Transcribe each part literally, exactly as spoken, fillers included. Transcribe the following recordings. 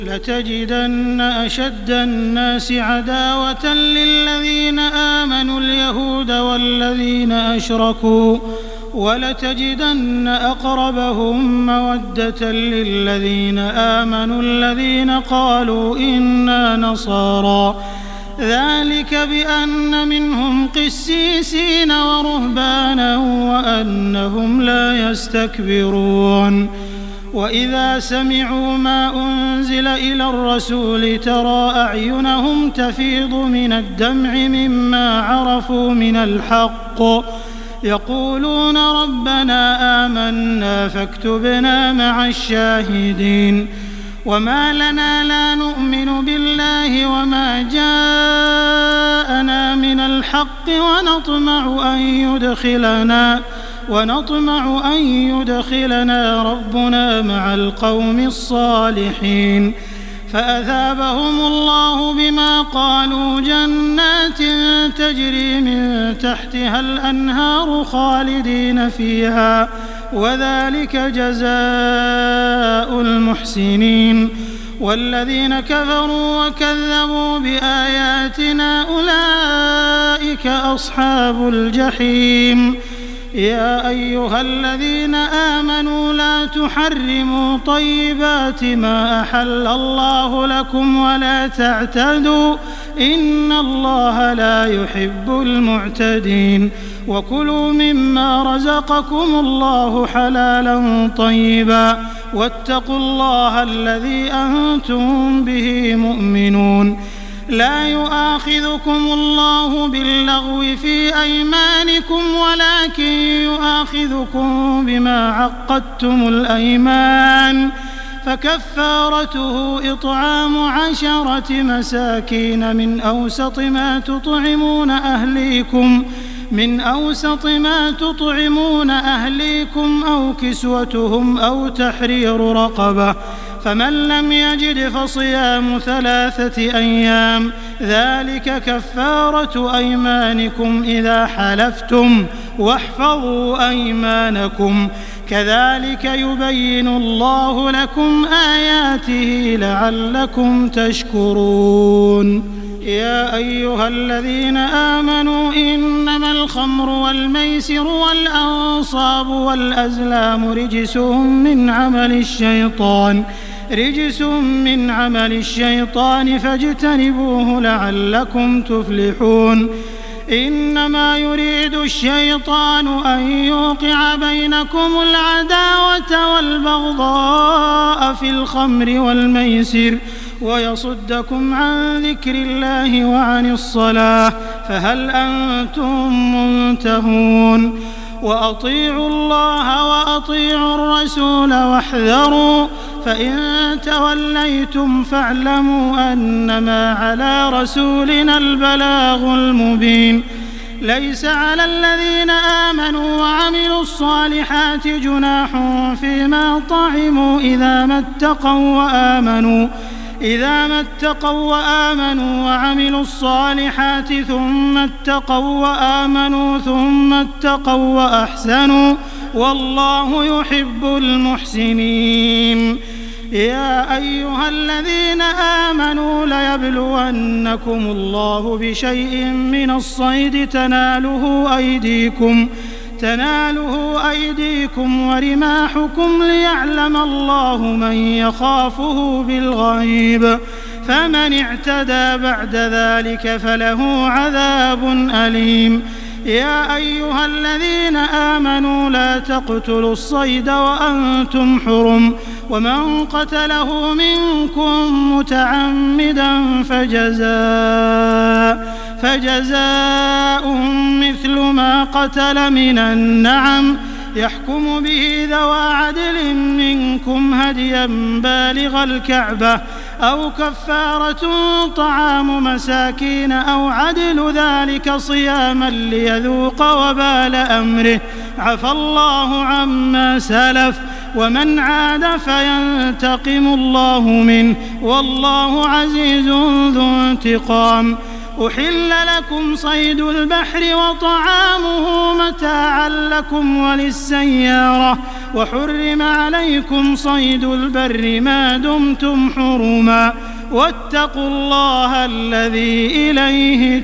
لتجدن أشد الناس عداوة للذين آمنوا اليهود والذين أشركوا ولتجدن أقربهم مودة للذين آمنوا الذين قالوا إنا نصارى ذلك بأن منهم قسيسين ورهبانا وأنهم لا يستكبرون. وإذا سمعوا ما أنزل إلى الرسول ترى أعينهم تفيض من الدمع مما عرفوا من الحق يقولون ربنا آمنا فاكتبنا مع الشاهدين. وما لنا لا نؤمن بالله وما جاءنا من الحق ونطمع أن يدخلنا ونطمع أن يدخلنا ربنا مع القوم الصالحين. فأثابهم الله بما قالوا جنات تجري من تحتها الأنهار خالدين فيها وذلك جزاء المحسنين. والذين كفروا وكذبوا بآياتنا أولئك أصحاب الجحيم. يا أيها الذين آمنوا لا تحرموا طيبات ما أحل الله لكم ولا تعتدوا إن الله لا يحب المعتدين. وكلوا مما رزقكم الله حلالا طيبا واتقوا الله الذي أنتم به مؤمنون. لا يؤاخذكم الله باللغو في أيمانكم ولكن يؤاخذكم بما عقدتم الأيمان فكفارته إطعام عشرة مساكين من أوسط ما تطعمون أهليكم من أوسط ما تطعمون أهليكم أو كسوتهم أو تحرير رقبة فمن لم يجد فصيام ثلاثة أيام ذلك كفارة أيمانكم إذا حلفتم واحفظوا أيمانكم كذلك يبين الله لكم آياته لعلكم تشكرون. يا أيها الذين آمنوا إنما الخمر والميسر والأنصاب والأزلام رجس من عمل الشيطان رجس من عمل الشيطان فاجتنبوه لعلكم تفلحون. إنما يريد الشيطان أن يوقع بينكم العداوة والبغضاء في الخمر والميسر ويصدكم عن ذكر الله وعن الصلاة فهل أنتم منتهون. وأطيعوا الله وأطيعوا الرسول واحذروا فإن توليتم فاعلموا أنما على رسولنا البلاغ المبين. ليس على الذين آمنوا وعملوا الصالحات جناح فيما طعموا إذا ما اتقوا وآمنوا إذا ما اتقوا وآمنوا وعملوا الصالحات ثم اتقوا وآمنوا ثم اتقوا وأحسنوا والله يحب المحسنين. يا أيها الذين آمنوا ليبلونكم الله بشيء من الصيد تناله أيديكم تناله أيديكم ورماحكم ليعلم الله من يخافه بالغيب فمن اعتدى بعد ذلك فله عذاب أليم. يا أيها الذين آمنوا لا تقتلوا الصيد وأنتم حرم ومن قتله منكم متعمدا فجزاء فجزاء مثل ما قتل من النعم يحكم به ذوى عدل منكم هديا بالغ الكعبة أو كفارة طعام مساكين أو عدل ذلك صياما ليذوق وبال أمره عفى الله عما سلف ومن عاد فينتقم الله منه والله عزيز ذو انتقام. أحل لكم صيد البحر وطعامه متاعا لكم وللسيارة وحرم عليكم صيد البر ما دمتم حرما واتقوا الله الذي إليه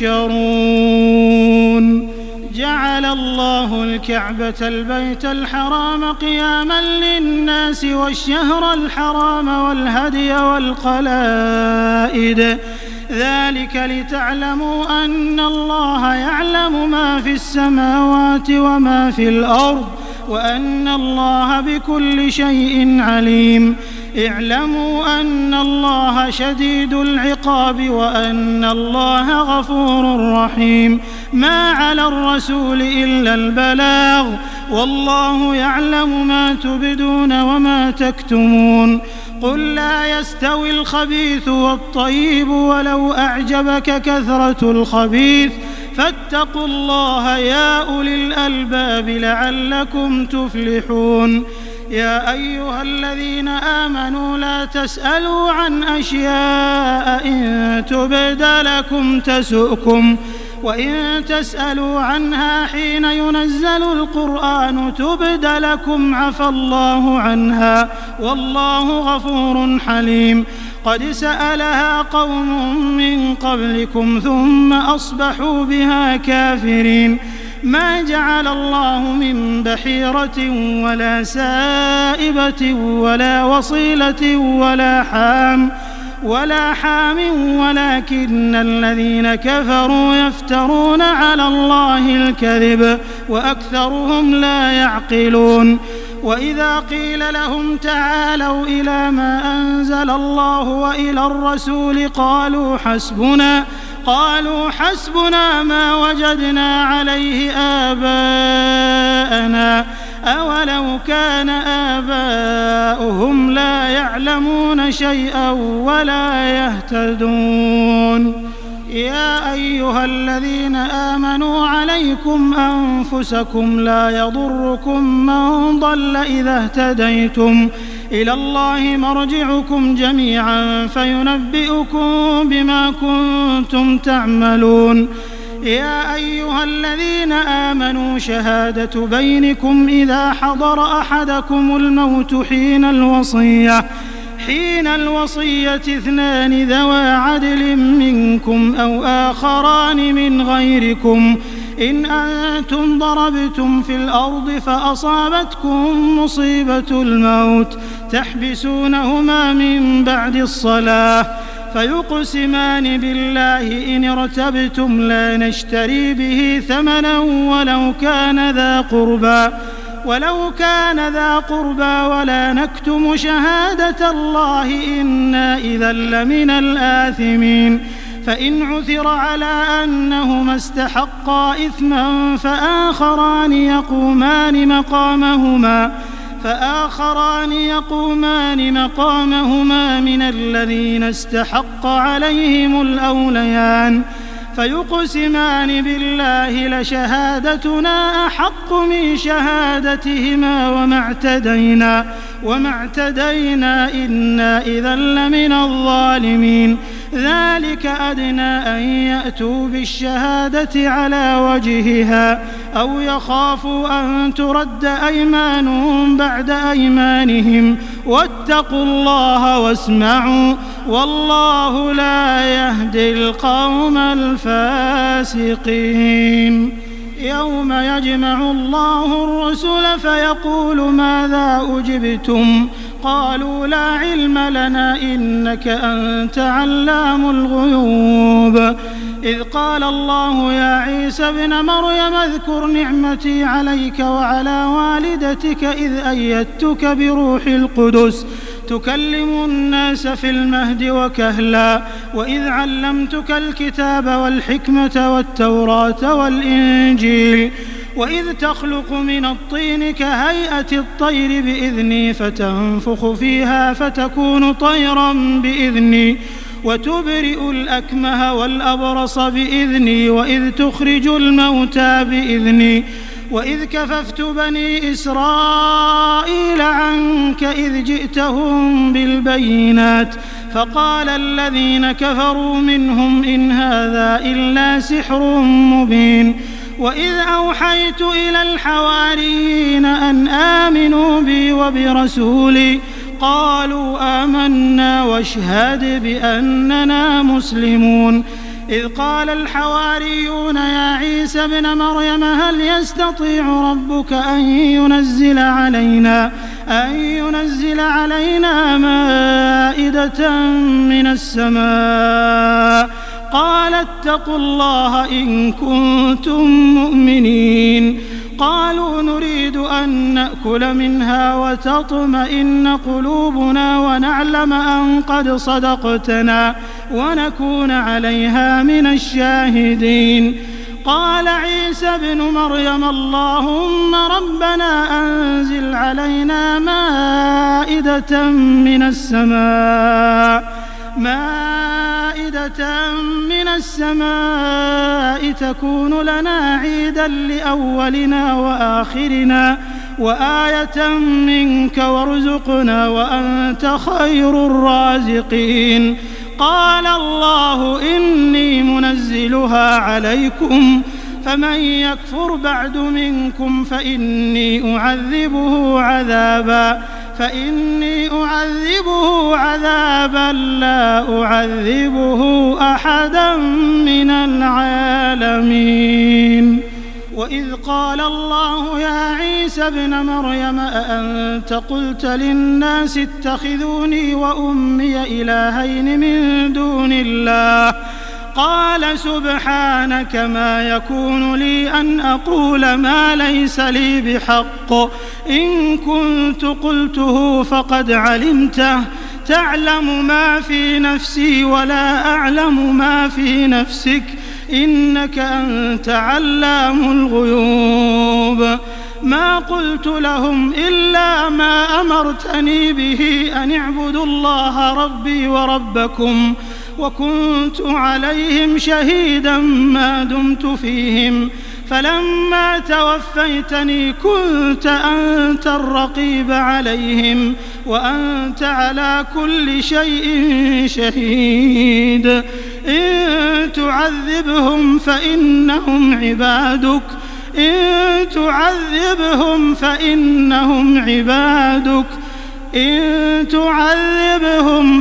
تحشرون. جعل الله الكعبة البيت الحرام قياما للناس والشهر الحرام والهدي والقلائد ذلك لتعلموا أن الله يعلم ما في السماوات وما في الأرض وأن الله بكل شيء عليم. اعلموا أن الله شديد العقاب وأن الله غفور رحيم. ما على الرسول إلا البلاغ والله يعلم ما تبدون وما تكتمون. قل لا يستوي الخبيث والطيب ولو أعجبك كثرة الخبيث فاتقوا الله يا أولي الألباب لعلكم تفلحون. يا أيها الذين آمنوا لا تسألوا عن أشياء إن تبد لكم تسؤكم وإن تسألوا عنها حين ينزل القرآن تبد لكم عفى الله عنها والله غفور حليم. قد سألها قوم من قبلكم ثم أصبحوا بها كافرين. ما جعل الله من بحيرة ولا سائبة ولا وصيلة ولا حام ولا حام ولكن الذين كفروا يفترون على الله الكذب وأكثرهم لا يعقلون. وإذا قيل لهم تعالوا إلى ما أنزل الله وإلى الرسول قالوا حسبنا قالوا حسبنا ما وجدنا عليه آباءنا أولو كان آباؤهم لا يعلمون شيئا ولا يهتدون. يا أيها الذين آمنوا عليكم أنفسكم لا يضركم من ضل إذا اهتديتم إلى الله مرجعكم جميعا فينبئكم بما كنتم تعملون. يا أيها الذين آمنوا شهادة بينكم إذا حضر أحدكم الموت حين الوصية حين الوصية اثنان ذوى عدل منكم أو آخران من غيركم إن أنتم ضربتم في الأرض فأصابتكم مصيبة الموت تحبسونهما من بعد الصلاة فيقسمان بالله إن ارتبتم لا نشتري به ثمنا ولو كان ذا قربى ولو كان ذا قربى ولا نكتم شهادة الله إنا إذا لمن الآثمين. فإن عثر على أنهما استحقا إثما فآخران يقومان مقامهما فآخران يقومان مقامهما من الذين استحق عليهم الأوليان فيقسمان بالله لشهادتنا أحق من شهادتهما وما اعتدينا وما اعتدينا إنا إذا لمن الظالمين. ذلك أدنى أن يأتوا بالشهادة على وجهها أو يخافوا أن ترد أيمان بعد أيمانهم واتقوا الله واسمعوا والله لا يهدي القوم الفاسقين. يوم يجمع الله الرسل فيقول ماذا أجبتم قالوا لا علم لنا إنك أنت علام الغيوب. إذ قال الله يا عيسى ابن مريم اذكر نعمتي عليك وعلى والدتك إذ أيدتك بروح القدس تكلم الناس في المهد وكهلا وإذ علمتك الكتاب والحكمة والتوراة والإنجيل وإذ تخلق من الطين كهيئة الطير بإذني فتنفخ فيها فتكون طيرا بإذني وتبرئ الأكمه والأبرص بإذني وإذ تخرج الموتى بإذني وإذ كففت بني إسرائيل عنك إذ جئتهم بالبينات فقال الذين كفروا منهم إن هذا إلا سحر مبين. وإذ أوحيت إلى الحواريين أن آمنوا بي وبرسولي قالوا آمنا واشهد بأننا مسلمون. إذ قال الحواريون يا عيسى ابن مريم هل يستطيع ربك أن ينزل علينا أن ينزل علينا مائدة من السماء قال اتقوا الله إن كنتم مؤمنين. قالوا نريد أن نأكل منها وتطمئن قلوبنا ونعلم أن قد صدقتنا ونكون عليها من الشاهدين. قال عيسى ابن مريم اللهم ربنا أنزل علينا مائدة من السماء مائدة من السماء تكون لنا عيدا لأولنا وآخرنا وآية منك وارزقنا وأنت خير الرازقين. قال الله إني منزلها عليكم فمن يكفر بعد منكم فإني أعذبه عذابا فإني أعذبه عذابا لا أعذبه أحدا من العالمين. وإذ قال الله يا عيسى ابن مريم أأنت قلت للناس اتخذوني وأمي إلهين من دون الله قال سبحانك ما يكون لي أن أقول ما ليس لي بحق إن كنت قلته فقد علمته تعلم ما في نفسي ولا أعلم ما في نفسك إنك أنت علام الغيوب. ما قلت لهم إلا ما أمرتني به أن اعبدوا الله ربي وربكم وكنت عليهم شهيدا ما دمت فيهم فلما توفيتني كنت أنت الرقيب عليهم وأنت على كل شيء شهيد. إن تعذبهم فإنهم عبادك إن تعذبهم فإنهم عبادك إن تعذبهم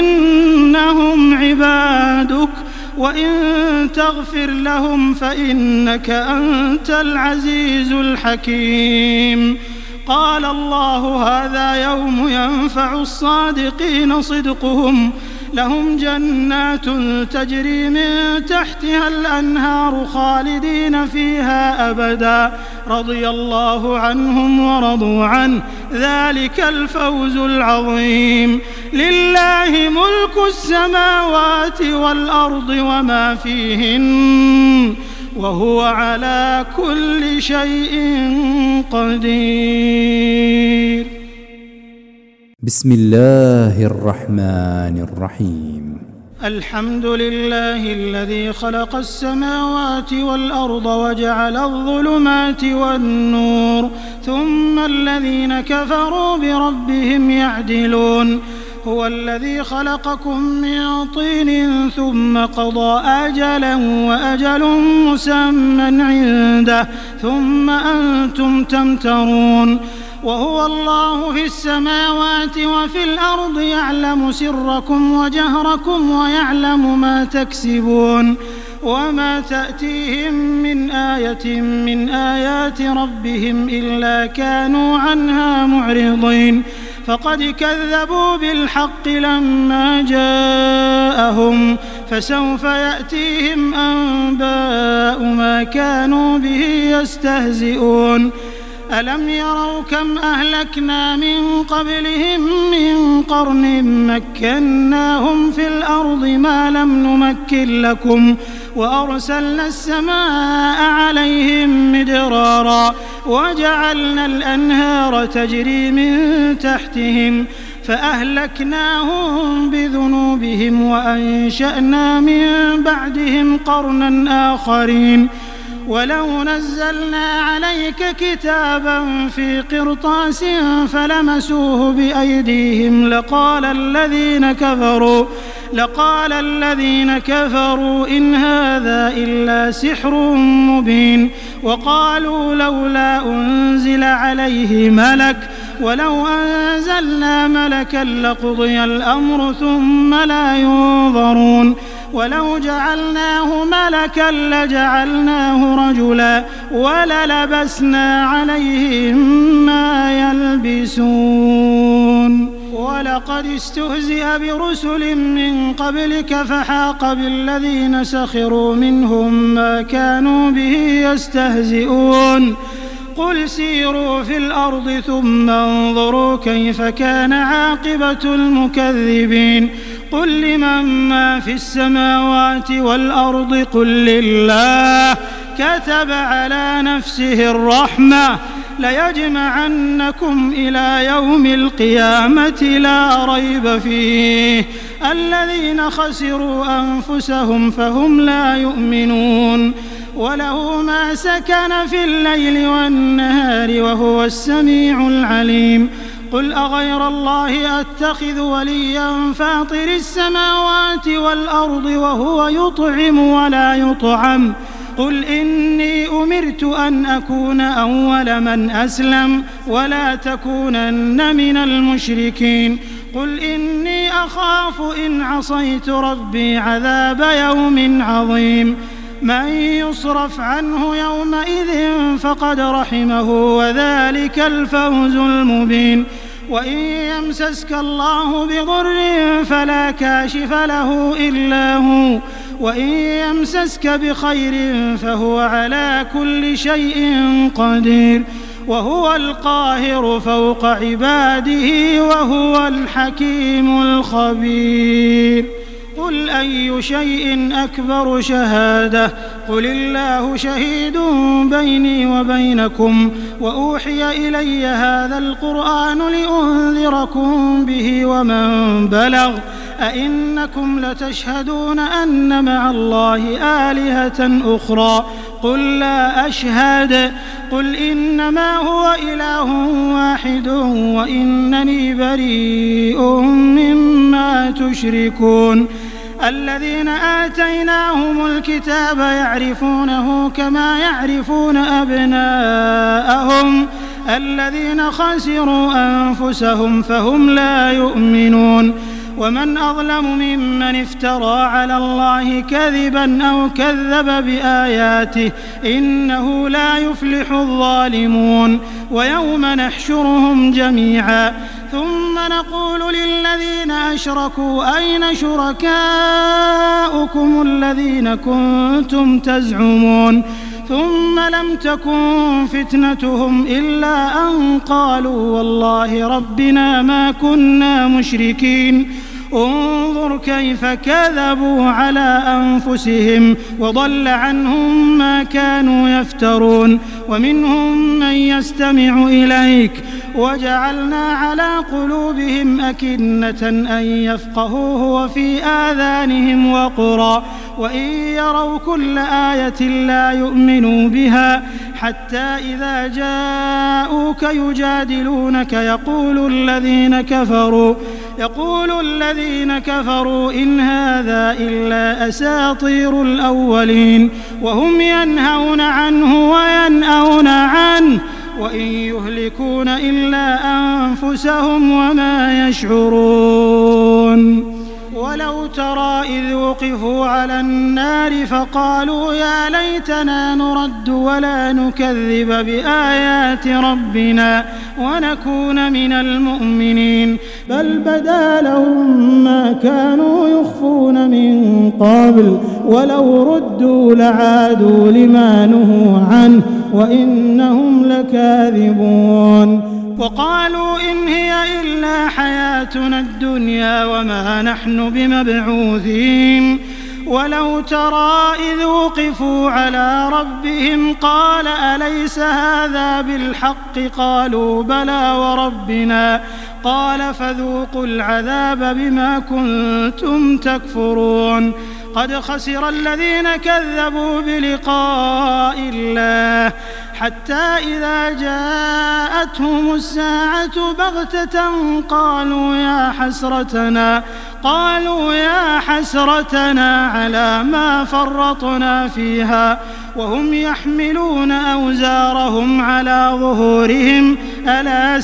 فإنهم عبادك وإن تغفر لهم فإنك أنت العزيز الحكيم. قال الله هذا يوم ينفع الصادقين صدقهم لهم جنات تجري من تحتها الأنهار خالدين فيها أبدا رضي الله عنهم ورضوا عنه ذلك الفوز العظيم. لله ملك السماوات والأرض وما فيهن وهو على كل شيء قدير. بسم الله الرحمن الرحيم. الحمد لله الذي خلق السماوات والأرض وجعل الظلمات والنور ثم الذين كفروا بربهم يعدلون. هو الذي خلقكم من طين ثم قضى أجلا وأجل مسمى عنده ثم أنتم تمترون. وهو الله في السماوات وفي الأرض يعلم سركم وجهركم ويعلم ما تكسبون وما تأتيهم من آية من آيات ربهم إلا كانوا عنها معرضين. فقد كذبوا بالحق لما جاءهم فسوف يأتيهم أنباء ما كانوا به يستهزئون. ألم يروا كم أهلكنا من قبلهم من قرن مكناهم في الأرض ما لم نمكن لكم وأرسلنا السماء عليهم مدرارا وجعلنا الأنهار تجري من تحتهم فأهلكناهم بذنوبهم وأنشأنا من بعدهم قرنا آخرين ولو نزلنا عليك كتابا في قرطاس فلمسوه بأيديهم لقال الذين كفروا لقال الذين كفروا إن هذا إلا سحر مبين وقالوا لولا أنزل عليه ملك ولو أنزلنا ملكا لقضي الأمر ثم لا ينظرون ولو جعلناه ملكا لجعلناه رجلا وللبسنا عليهم ما يلبسون ولقد استهزئ برسل من قبلك فحاق بالذين سخروا منهم ما كانوا به يستهزئون قل سيروا في الأرض ثم انظروا كيف كان عاقبة المكذبين قل لمن ما في السماوات والأرض قل لله كتب على نفسه الرحمة ليجمعنكم إلى يوم القيامة لا ريب فيه الذين خسروا أنفسهم فهم لا يؤمنون وله ما سكن في الليل والنهار وهو السميع العليم قل أغير الله أتخذ وليا فاطر السماوات والأرض وهو يطعم ولا يطعم قل إني أمرت أن أكون أول من أسلم ولا تكونن من المشركين قل إني أخاف إن عصيت ربي عذاب يوم عظيم من يصرف عنه يومئذ فقد رحمه وذلك الفوز المبين وإن يمسسك الله بضر فلا كاشف له إلا هو وإن يمسسك بخير فهو على كل شيء قدير وهو القاهر فوق عباده وهو الحكيم الخبير قل أي شيء أكبر شهادة قل الله شهيد بيني وبينكم وأوحي إلي هذا القرآن لأنذركم به ومن بلغ أئنكم لتشهدون أن مع الله آلهة أخرى قل لا أشهد قل إنما هو إله واحد وإنني بريء مما تشركون الذين آتيناهم الكتاب يعرفونه كما يعرفون أبناءهم الذين خسروا أنفسهم فهم لا يؤمنون ومن أظلم ممن افترى على الله كذبا أو كذب بآياته إنه لا يفلح الظالمون ويوم نحشرهم جميعا ثم نقول للذين أشركوا أين شركاؤكم الذين كنتم تزعمون ثم لم تكن فتنتهم إلا أن قالوا والله ربنا ما كنا مشركين انظر كيف كذبوا على أنفسهم وضل عنهم ما كانوا يفترون ومنهم من يستمع إليك وجعلنا على قلوبهم أكنة أن يفقهوه وفي آذانهم وقرا وإن يروا كل آية لا يؤمنوا بها حتى إذا جاءوك يجادلونك يقول الذين كفروا يقول الذين كفروا إن هذا إلا أساطير الأولين وهم ينهون عنه وينأون عنه وإن يهلكون إلا أنفسهم وما يشعرون ولو ترى إذ وقفوا على النار فقالوا يا ليتنا نرد ولا نكذب بآيات ربنا ونكون من المؤمنين بل بدا لهم ما كانوا يخفون من قبل ولو ردوا لعادوا لما نهوا عنه وإنهم لكاذبون وقالوا إن هي إلا حياتنا الدنيا وما نحن بمبعوثين ولو ترى إذ وقفوا على ربهم قال أليس هذا بالحق قالوا بلى وربنا قال فذوقوا العذاب بما كنتم تكفرون قد خسر الذين كذبوا بلقاء الله حتى إذا جاءتهم الساعة بغتة قالوا يا حسرتنا قالوا يا حسرتنا على ما فرطنا فيها وهم يحملون أوزارهم على ظهورهم ألا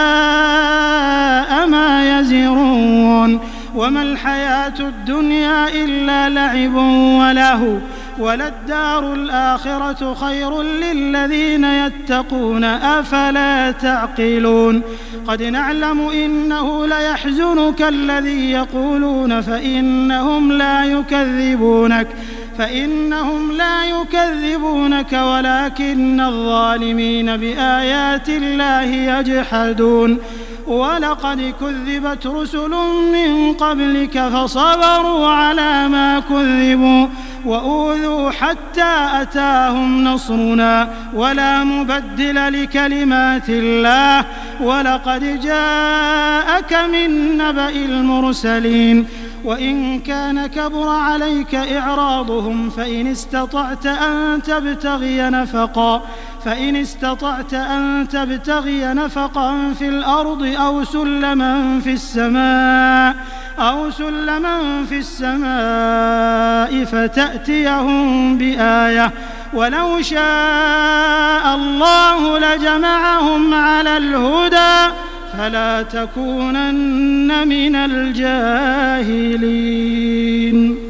ساء ما يزرون وما الحياة الدنيا إلا لعب ولهو وللدار الآخرة خير للذين يتقون أفلا تعقلون قد نعلم إنه ليحزنك الذي يقولون فإنهم لا يكذبونك فإنهم لا يكذبونك ولكن الظالمين بآيات الله يجحدون ولقد كذبت رسل من قبلك فصبروا على ما كذبوا وأوذوا حتى أتاهم نصرنا ولا مبدل لكلمات الله ولقد جاءك من نبأ المرسلين وإن كان كبر عليك إعراضهم فإن استطعت أن تبتغي نفقا فإن استطعت أن تبتغي نفقا في الأرض أو سلما في السماء أو سلما في السماء فتأتيهم بآية ولو شاء الله لجمعهم على الهدى فلا تكونن من الجاهلين.